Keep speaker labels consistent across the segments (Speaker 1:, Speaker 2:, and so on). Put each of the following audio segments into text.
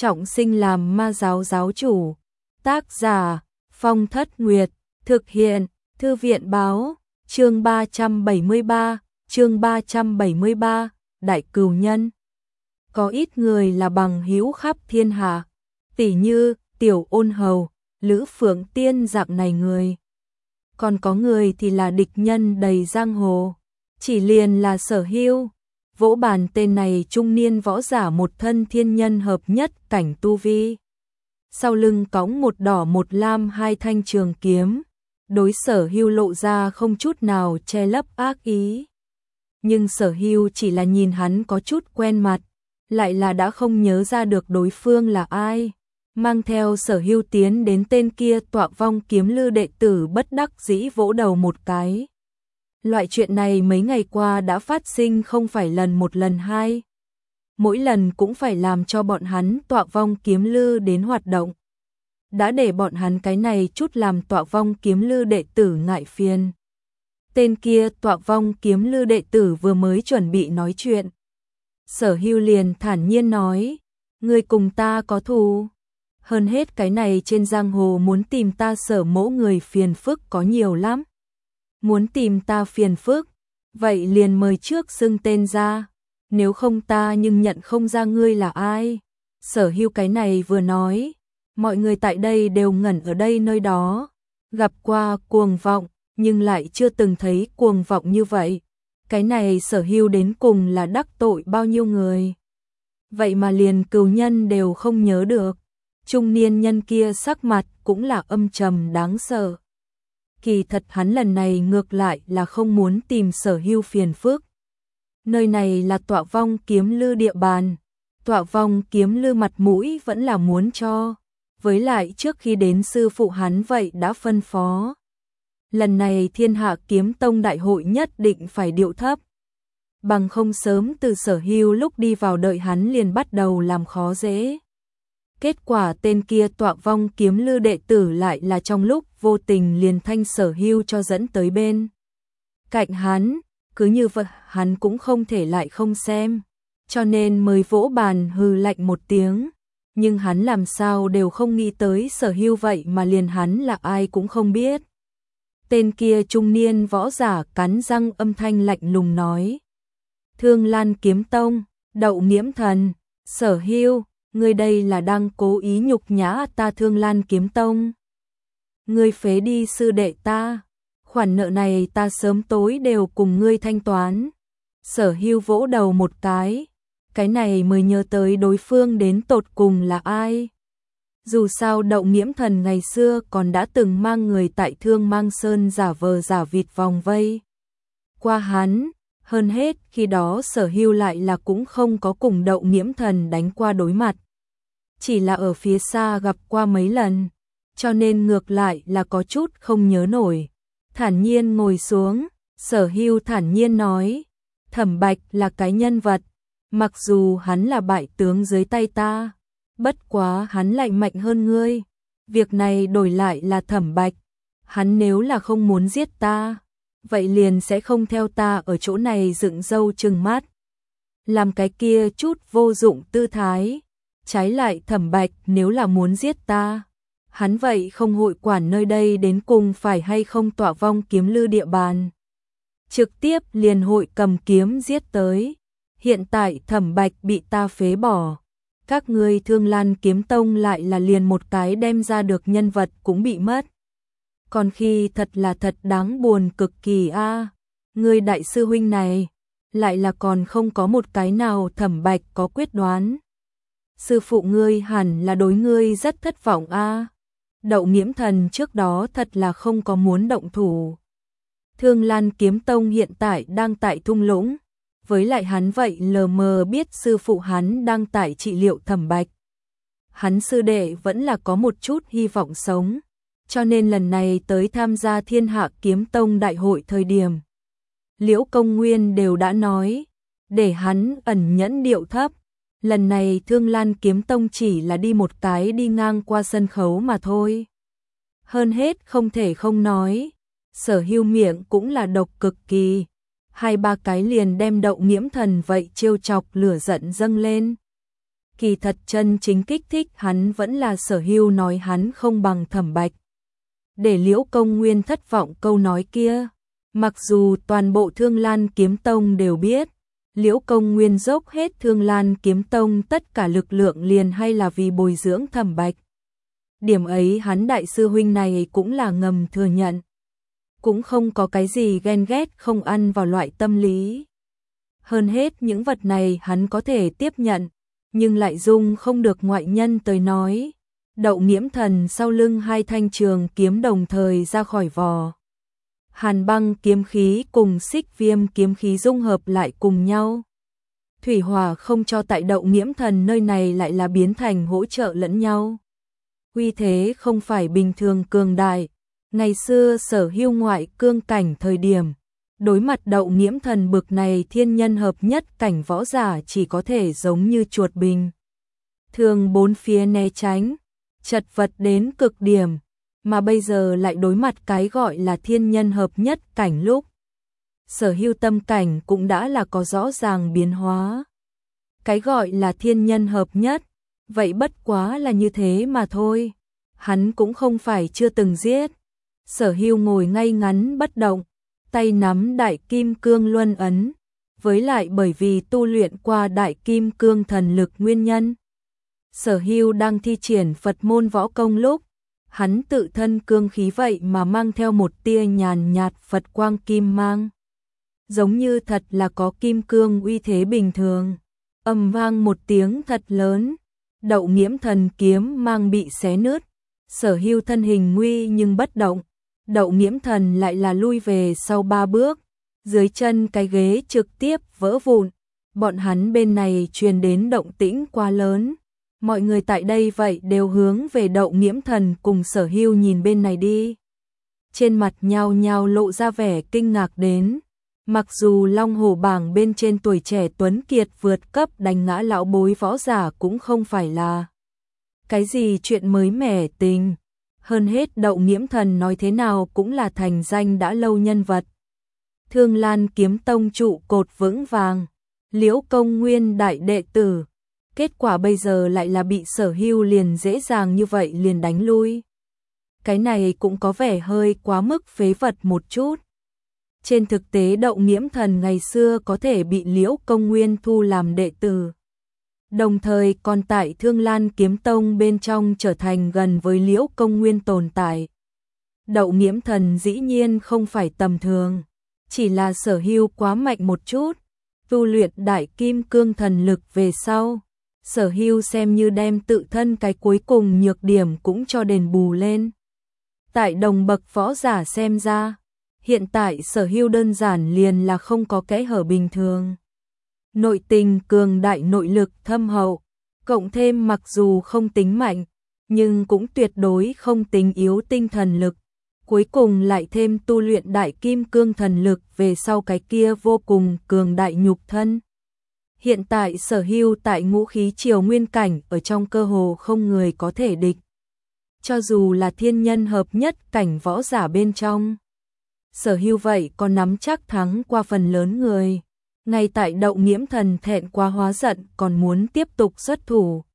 Speaker 1: trọng sinh làm ma giáo giáo chủ. Tác giả Phong Thất Nguyệt, thực hiện Thư viện báo, chương 373, Đại Cừu Nhân. Có ít người là bằng hữu khắp thiên hạ, tỉ như Tiểu Ôn Hầu, Lữ Phượng Tiên dạng này người. Còn có người thì là địch nhân đầy giang hồ, chỉ liền là Sở Hưu. Vỗ bàn tên này trung niên võ giả một thân thiên nhân hợp nhất cảnh tu vi. Sau lưng cõng một đỏ một lam hai thanh trường kiếm, đối Sở Hưu lộ ra không chút nào che lấp ác ý. Nhưng Sở Hưu chỉ là nhìn hắn có chút quen mặt, lại là đã không nhớ ra được đối phương là ai. Mang theo Sở Hưu tiến đến tên kia Tọa Vong Kiếm Lư đệ tử bất đắc dĩ vỗ đầu một cái. Loại chuyện này mấy ngày qua đã phát sinh không phải lần một lần hai. Mỗi lần cũng phải làm cho bọn hắn Tọa Vong Kiếm Lư đến hoạt động. Đã để bọn hắn cái này chút làm Tọa Vong Kiếm Lư đệ tử ngại phiền. Tên kia Tọa Vong Kiếm Lư đệ tử vừa mới chuẩn bị nói chuyện, Sở Hưu liền thản nhiên nói, ngươi cùng ta có thù. Hơn hết cái này trên giang hồ muốn tìm ta Sở mỗ người phiền phức có nhiều lắm. Muốn tìm ta phiền phức, vậy liền mời trước xưng tên ra, nếu không ta nhưng nhận không ra ngươi là ai. Sở Hưu cái này vừa nói, mọi người tại đây đều ngẩn ở đây nơi đó, gặp qua cuồng vọng, nhưng lại chưa từng thấy cuồng vọng như vậy. Cái này Sở Hưu đến cùng là đắc tội bao nhiêu người. Vậy mà liền cừu nhân đều không nhớ được. Trung niên nhân kia sắc mặt cũng là âm trầm đáng sợ. Kỳ thật hắn lần này ngược lại là không muốn tìm Sở Hưu phiền phức. Nơi này là Tọa Vong Kiếm Lư địa bàn. Tọa Vong Kiếm Lư mặt mũi vẫn là muốn cho. Với lại trước khi đến sư phụ hắn vậy đã phân phó. Lần này Thiên Hạ Kiếm Tông đại hội nhất định phải điệu thấp. Bằng không sớm từ Sở Hưu lúc đi vào đợi hắn liền bắt đầu làm khó dễ. Kết quả tên kia Tọa Vong Kiếm Lư đệ tử lại là trong lúc vô tình liền thanh Sở Hưu cho dẫn tới bên cạnh hắn, cứ như vậy hắn cũng không thể lại không xem, cho nên mới vỗ bàn hừ lạnh một tiếng. Nhưng hắn làm sao đều không nghĩ tới Sở Hưu vậy mà liền hắn là ai cũng không biết. Tên kia trung niên võ giả cắn răng âm thanh lạnh lùng nói, Thương Lan Kiếm Tông, Đậu Nghiễm Thần, Sở Hưu, ngươi đây là đang cố ý nhục nhã ta Thương Lan Kiếm Tông. Ngươi phế đi sư đệ ta, khoản nợ này ta sớm tối đều cùng ngươi thanh toán. Sở Hưu vỗ đầu một cái này mới nhớ tới đối phương đến tột cùng là ai. Dù sao Đậu Nghiễm Thần ngày xưa còn đã từng mang người tại Thương Mang Sơn giả vờ giả vịt vòng vây qua hắn. Hơn hết khi đó Sở Hưu lại là cũng không có cùng Đậu Nghiễm Thần đánh qua đối mặt, chỉ là ở phía xa gặp qua mấy lần, cho nên ngược lại là có chút không nhớ nổi. Thản nhiên ngồi xuống, Sở Hưu thản nhiên nói, Thẩm Bạch là cái nhân vật, mặc dù hắn là bại tướng dưới tay ta, bất quá hắn lại mạnh hơn ngươi. Việc này đổi lại là Thẩm Bạch, hắn nếu là không muốn giết ta, vậy liền sẽ không theo ta ở chỗ này dựng râu trừng mắt, làm cái kia chút vô dụng tư thái. Trái lại Thẩm Bạch nếu là muốn giết ta, hắn vậy không hội quản nơi đây đến cùng phải hay không Tọa Vong Kiếm Lư địa bàn, trực tiếp liền hội cầm kiếm giết tới. Hiện tại Thẩm Bạch bị ta phế bỏ, các ngươi Thương Lan Kiếm Tông lại là liền một cái đem ra được nhân vật cũng bị mất. Còn khi thật là thật đáng buồn cực kỳ a. Ngươi đại sư huynh này lại là còn không có một cái nào Thẩm Bạch có quyết đoán. Sư phụ ngươi hẳn là đối ngươi rất thất vọng a. Đậu Nghiễm Thần trước đó thật là không có muốn động thủ. Thương Lan Kiếm Tông hiện tại đang tại thung lũng, với lại hắn vậy lờ mờ biết sư phụ hắn đang tại trị liệu Thẩm Bạch. Hắn sư đệ vẫn là có một chút hy vọng sống, cho nên lần này tới tham gia Thiên Hạ Kiếm Tông đại hội thời điểm, Liễu Công Nguyên đều đã nói, để hắn ẩn nhẫn điệu thấp. Lần này Thương Lan Kiếm Tông chỉ là đi một cái đi ngang qua sân khấu mà thôi. Hơn hết không thể không nói, Sở Hưu miệng cũng là độc cực kỳ. 2-3 cái liền đem Đậu Nghiễm Thần vậy trêu chọc lửa giận dâng lên. Kỳ thật chân chính kích thích hắn vẫn là Sở Hưu nói hắn không bằng Thẩm Bạch. Để Liễu Công Nguyên thất vọng câu nói kia, mặc dù toàn bộ Thương Lan Kiếm Tông đều biết, Liễu Công Nguyên dốc hết Thương Lan Kiếm Tông tất cả lực lượng liền hay là vì bồi dưỡng Thẩm Bạch. Điểm ấy hắn đại sư huynh này cũng là ngầm thừa nhận. Cũng không có cái gì ghen ghét không ăn vào loại tâm lý. Hơn hết những vật này hắn có thể tiếp nhận, nhưng lại dung không được ngoại nhân tới nói. Đậu Nghiễm Thần sau lưng hai thanh trường kiếm đồng thời ra khỏi vò. Hàn Băng kiếm khí cùng Xích Viêm kiếm khí dung hợp lại cùng nhau. Thủy hỏa không cho tại Đậu Nghiễm Thần nơi này lại là biến thành hỗ trợ lẫn nhau. Uy thế không phải bình thường cường đại. Ngày xưa Sở Hưu ngoại cương cảnh thời điểm, đối mặt Đậu Nghiễm Thần bực này thiên nhân hợp nhất cảnh võ giả chỉ có thể giống như chuột bình. Thường bốn phía né tránh, chật vật đến cực điểm, mà bây giờ lại đối mặt cái gọi là thiên nhân hợp nhất cảnh lúc. Sở Hưu tâm cảnh cũng đã là có rõ ràng biến hóa. Cái gọi là thiên nhân hợp nhất, vậy bất quá là như thế mà thôi. Hắn cũng không phải chưa từng giết. Sở Hưu ngồi ngay ngắn bất động, tay nắm Đại Kim Cương Luân ấn, với lại bởi vì tu luyện qua Đại Kim Cương thần lực nguyên nhân. Sở Hưu đang thi triển Phật môn võ công lúc, hắn tự thân cương khí vậy mà mang theo một tia nhàn nhạt Phật quang kim mang. Giống như thật là có kim cương uy thế bình thường. Ầm vang một tiếng thật lớn, Đậu Nghiễm Thần kiếm mang bị xé nứt. Sở Hưu thân hình nguy nhưng bất động, Đậu Nghiễm Thần lại là lui về sau 3 bước, dưới chân cái ghế trực tiếp vỡ vụn. Bọn hắn bên này truyền đến động tĩnh quá lớn, mọi người tại đây vậy đều hướng về Đậu Nghiễm Thần cùng Sở Hưu nhìn bên này đi. Trên mặt nhao nhao lộ ra vẻ kinh ngạc đến. Mặc dù Long Hổ bảng bên trên tuổi trẻ tuấn kiệt vượt cấp đánh ngã lão bối võ giả cũng không phải là cái gì chuyện mới mẻ tình. Hơn hết Đậu Nghiễm Thần nói thế nào cũng là thành danh đã lâu nhân vật. Thương Lan Kiếm Tông trụ cột vững vàng, Liễu Công Nguyên đại đệ tử. Kết quả bây giờ lại là bị Sở Hưu liền dễ dàng như vậy liền đánh lui. Cái này cũng có vẻ hơi quá mức phế vật một chút. Trên thực tế Đậu Nghiễm Thần ngày xưa có thể bị Liễu Công Nguyên thu làm đệ tử. Đồng thời còn tại Thương Lan Kiếm Tông bên trong trở thành gần với Liễu Công Nguyên tồn tại. Đậu Nghiễm Thần dĩ nhiên không phải tầm thường, chỉ là Sở Hưu quá mạnh một chút. Tu luyện Đại Kim Cương thần lực về sau, Sở Hưu xem như đem tự thân cái cuối cùng nhược điểm cũng cho đền bù lên. Tại đồng bậc võ giả xem ra, hiện tại Sở Hưu đơn giản liền là không có kẽ hở bình thường. Nội tình cường đại, nội lực thâm hậu, cộng thêm mặc dù không tính mạnh, nhưng cũng tuyệt đối không tính yếu tinh thần lực. Cuối cùng lại thêm tu luyện Đại Kim Cương thần lực về sau cái kia vô cùng cường đại nhục thân. Hiện tại Sở Hưu tại ngũ khí triều nguyên cảnh ở trong cơ hồ không người có thể địch. Cho dù là thiên nhân hợp nhất cảnh võ giả bên trong, Sở Hưu vậy còn nắm chắc thắng qua phần lớn người. Ngay tại Đậu Nghiễm Thần thẹn quá hóa giận còn muốn tiếp tục xuất thủ.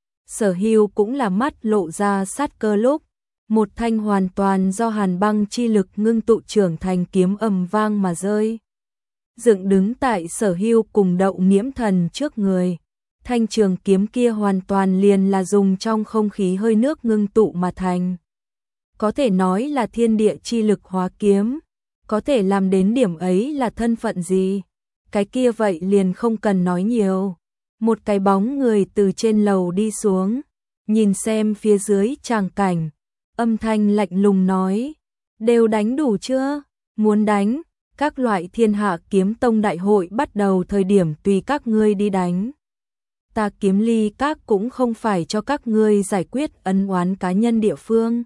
Speaker 1: Sở Hưu cũng là mắt lộ ra sát cơ lúc, một thanh hoàn toàn do hàn băng chi lực ngưng tụ trưởng thành kiếm ầm vang mà rơi. Dựng đứng tại Sở Hưu cùng Đậu Nghiễm Thần trước người. Thanh trường kiếm kia hoàn toàn liền là dùng trong không khí hơi nước ngưng tụ mà thành. Có thể nói là thiên địa chi lực hóa kiếm. Có thể làm đến điểm ấy là thân phận gì? Cái kia vậy liền không cần nói nhiều. Một cái bóng người từ trên lầu đi xuống, nhìn xem phía dưới tràng cảnh, âm thanh lạnh lùng nói, đều đánh đủ chưa? Muốn đánh, các loại Thiên Hạ Kiếm Tông đại hội bắt đầu thời điểm tùy các ngươi đi đánh. Ta Kiếm Ly Các cũng không phải cho các ngươi giải quyết ân oán cá nhân địa phương.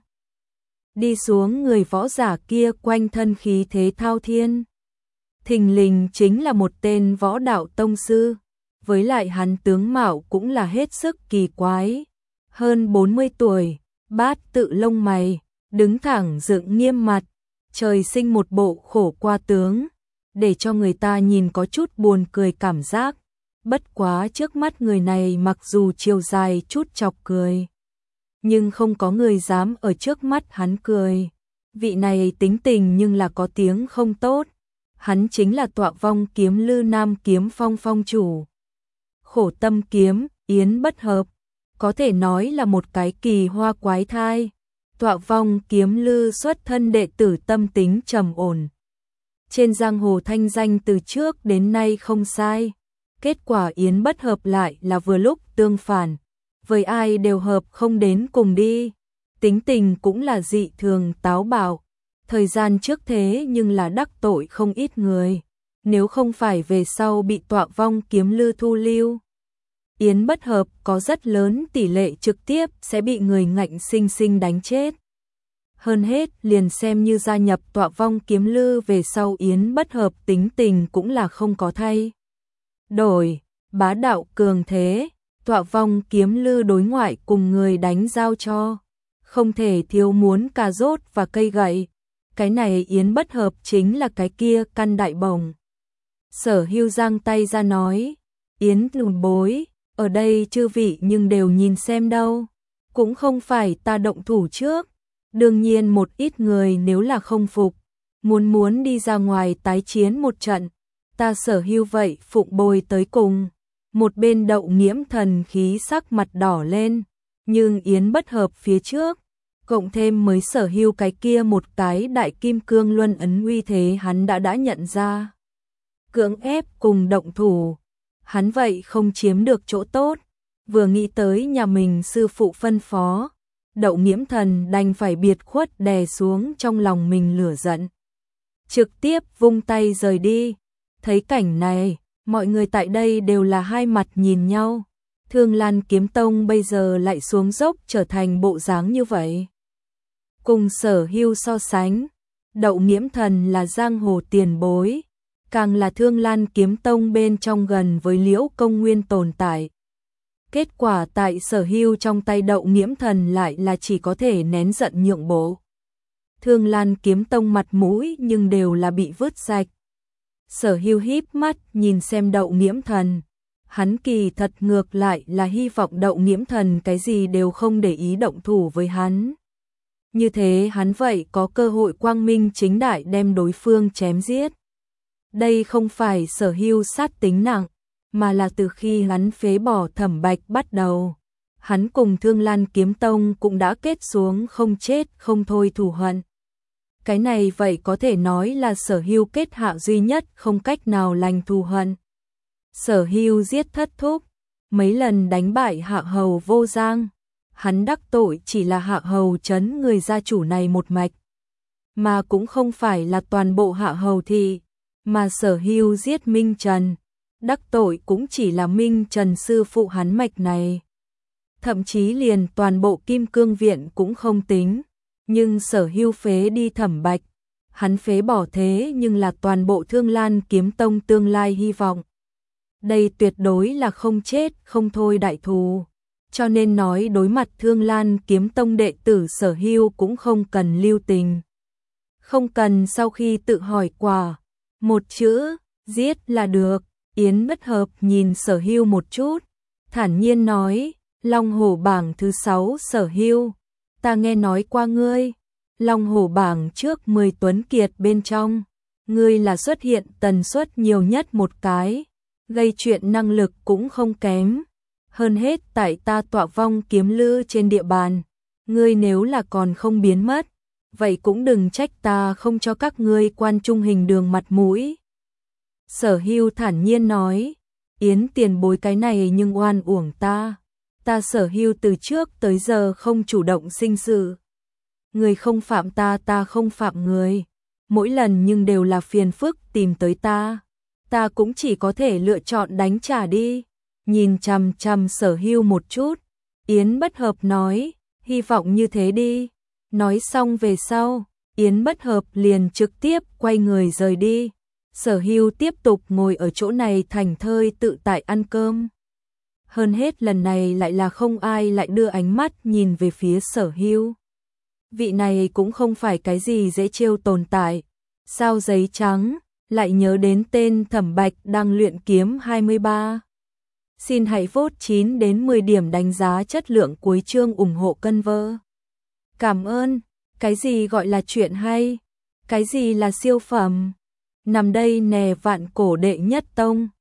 Speaker 1: Đi xuống người võ giả kia quanh thân khí thế thao thiên. Thình lình chính là một tên võ đạo tông sư, với lại hắn tướng mạo cũng là hết sức kỳ quái. Hơn 40 tuổi, bát tự lông mày, đứng thẳng dựng nghiêm mặt, trời sinh một bộ khổ qua tướng, để cho người ta nhìn có chút buồn cười cảm giác. Bất quá trước mắt người này mặc dù chiều dài chút chọc cười, nhưng không có người dám ở trước mắt hắn cười. Vị này tính tình nhưng là có tiếng không tốt. Hắn chính là Tọa Vong Kiếm Lư Nam Kiếm Phong phong chủ. Khổ Tâm Kiếm, Yến Bất Hợp, có thể nói là một cái kỳ hoa quái thai. Tọa Vong Kiếm Lư xuất thân đệ tử tâm tính trầm ổn. Trên giang hồ thanh danh từ trước đến nay không sai. Kết quả Yến Bất Hợp lại là vừa lúc tương phản. Với ai đều hợp không đến cùng đi. Tính tình cũng là dị thường táo bạo. Thời gian trước thế nhưng là đắc tội không ít người. Nếu không phải về sau bị Tọa Vong Kiếm Lư thu lưu, Yến Bất Hợp có rất lớn tỷ lệ trực tiếp sẽ bị người ngạnh sinh sinh đánh chết. Hơn hết liền xem như gia nhập Tọa Vong Kiếm Lư về sau Yến Bất Hợp tính tình cũng là không có thay đổi, bá đạo cường thế. Tọa Vong Kiếm Lư đối ngoại cùng người đánh giao cho, không thể thiếu muốn cà rốt và cây gậy. Cái này Yến Bất Hợp chính là cái kia căn đại bổng. Sở Hưu giang tay ra nói, Yến lùn bối, ở đây chư vị nhưng đều nhìn xem đâu. Cũng không phải ta động thủ trước. Đương nhiên một ít người nếu là không phục, muốn đi ra ngoài tái chiến một trận, ta Sở Hưu vậy phụng bồi tới cùng. Một bên Đậu Nghiễm Thần khí sắc mặt đỏ lên, nhưng Yến Bất Hợp phía trước, cộng thêm mới Sở Hưu cái kia một cái đại kim cương luân ấn uy thế hắn đã nhận ra. Cưỡng ép cùng động thủ, hắn vậy không chiếm được chỗ tốt. Vừa nghĩ tới nhà mình sư phụ phân phó, Đậu Nghiễm Thần đành phải biệt khuất đè xuống trong lòng mình lửa giận, trực tiếp vung tay rời đi. Thấy cảnh này, mọi người tại đây đều là hai mặt nhìn nhau. Thương Lan Kiếm Tông bây giờ lại xuống dốc trở thành bộ dáng như vậy. Cùng Sở Hưu so sánh, Đậu Nghiễm Thần là giang hồ tiền bối, càng là Thương Lan Kiếm Tông bên trong gần với Liễu Công Nguyên tồn tại. Kết quả tại Sở Hưu trong tay Đậu Nghiễm Thần lại là chỉ có thể nén giận nhượng bộ. Thương Lan Kiếm Tông mặt mũi nhưng đều là bị vứt sạch. Sở Hưu híp mắt nhìn xem Đậu Nghiễm Thần. Hắn kỳ thật ngược lại là hy vọng Đậu Nghiễm Thần cái gì đều không để ý động thủ với hắn. Như thế hắn vậy có cơ hội quang minh chính đại đem đối phương chém giết. Đây không phải Sở Hưu sát tính nặng, mà là từ khi hắn phế bỏ Thẩm Bạch bắt đầu. Hắn cùng Thương Lan Kiếm Tông cũng đã kết xuống không chết không thôi thù hận. Cái này vậy có thể nói là Sở Hưu kết hạ duy nhất không cách nào lành thù hận. Sở Hưu giết Thất Thúc, mấy lần đánh bại Hạ Hầu Vô Giang. Hắn đắc tội chỉ là Hạ Hầu trấn người gia chủ này một mạch, mà cũng không phải là toàn bộ Hạ Hầu thị, mà Sở Hưu giết Minh Trần, đắc tội cũng chỉ là Minh Trần sư phụ hắn mạch này. Thậm chí liền toàn bộ Kim Cương Viện cũng không tính, nhưng Sở Hưu phế đi Thẩm Bạch, hắn phế bỏ thế nhưng là toàn bộ Thương Lan Kiếm Tông tương lai hy vọng. Đây tuyệt đối là không chết không thôi đại thù. Cho nên nói đối mặt Thương Lan Kiếm Tông đệ tử Sở Hưu cũng không cần lưu tình. Không cần sau khi tự hỏi quả, một chữ, giết là được. Yến Bất Hợp nhìn Sở Hưu một chút, thản nhiên nói, Long Hổ bảng thứ 6 Sở Hưu, ta nghe nói qua ngươi. Long Hổ bảng trước 10 tuấn kiệt bên trong, ngươi là xuất hiện tần suất nhiều nhất một cái, gây chuyện năng lực cũng không kém. Hơn hết tại ta Tọa Vong Kiếm Lư trên địa bàn, ngươi nếu là còn không biến mất, vậy cũng đừng trách ta không cho các ngươi quan trung hình đường mặt mũi. Sở Hưu thản nhiên nói, Yến tiền bối cái này nhưng oan uổng ta. Ta Sở Hưu từ trước tới giờ không chủ động sinh sự. Người không phạm ta, ta không phạm người. Mỗi lần nhưng đều là phiền phức tìm tới ta. Ta cũng chỉ có thể lựa chọn đánh trả đi. Nhìn chằm chằm Sở Hưu một chút, Yến Bất Hợp nói, hy vọng như thế đi. Nói xong về sau, Yến Bất Hợp liền trực tiếp quay người rời đi. Sở Hưu tiếp tục ngồi ở chỗ này thảnh thơi tự tại ăn cơm. Hơn hết lần này lại là không ai lại đưa ánh mắt nhìn về phía Sở Hưu. Vị này cũng không phải cái gì dễ trêu tồn tại. Sao giấy trắng, lại nhớ đến tên Thẩm Bạch đang luyện kiếm 23. Xin hãy vote 9 đến 10 điểm đánh giá chất lượng cuối chương ủng hộ Cân Vơ. Cảm ơn. Cái gì gọi là chuyện hay? Cái gì là siêu phẩm? Nằm đây nè vạn cổ đệ nhất tông.